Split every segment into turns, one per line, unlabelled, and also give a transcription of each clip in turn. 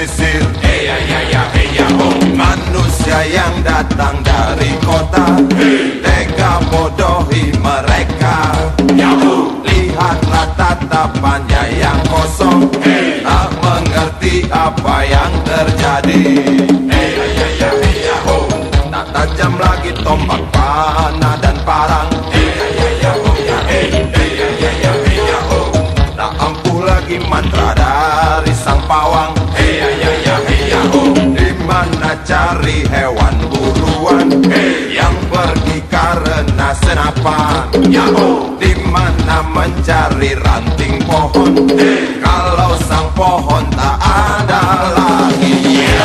pesisir. Hey ya ya hey ya ho. Manusia yang datang dari kota, tega bodohi mereka. Yahoo. Lihatlah tatapannya yang kosong, tak mengerti apa yang terjadi. Hey ya ya hey ya ho. Tak tajam lagi tombak panah dan parang. Hey ya ya ho ya hey. Hey ya ya hey ya ho. Tak ampuh lagi mantra dari sang pawang. Hey ya ya hey ya ho. Di mana cari hewan buruan yang pergi karena senapan? Yahoo. Di mana mencari ranting pohon kalau sang pohon tak ada lagi?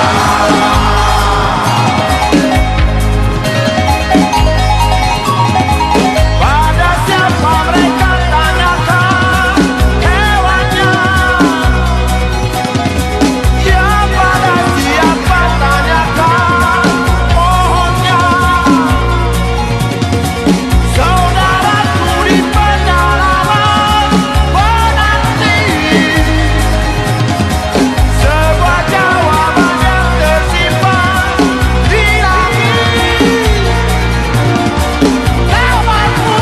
Pada siapa mereka tanyakan hewannya? Ya pada siapa tanyakan pohonnya? Saudaraku di pedalaman menanti sebuah jawaban yang tersimpan di langit. Kapanmu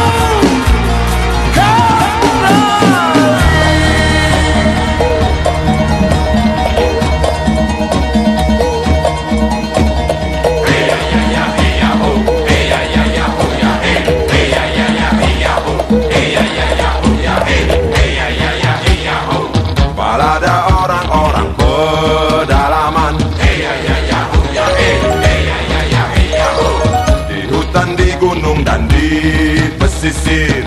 balada orang-orang pedalaman, di hutan, di gunung dan di pesisir.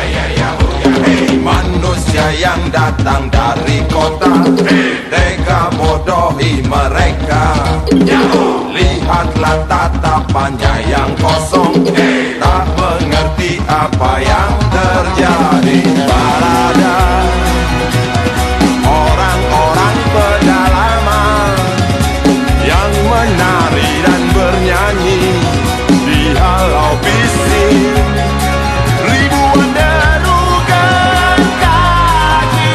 Manusia yang datang dari kota, tega bodohi mereka. Lihatlah tatapannya yang kosong, tak mengerti apa yang terjadi. Balada orang-orang pedalaman yang menari dan bernyanyi di halau bising. Ribuan derukan kaki.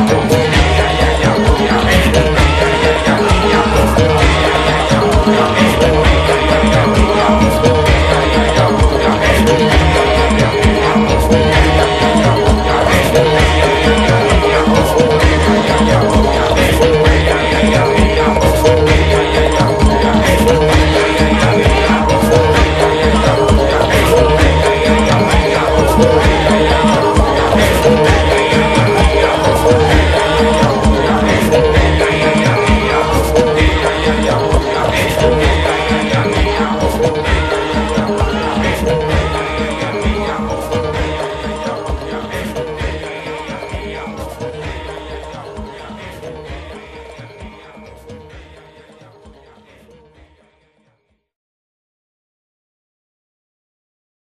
Yeah.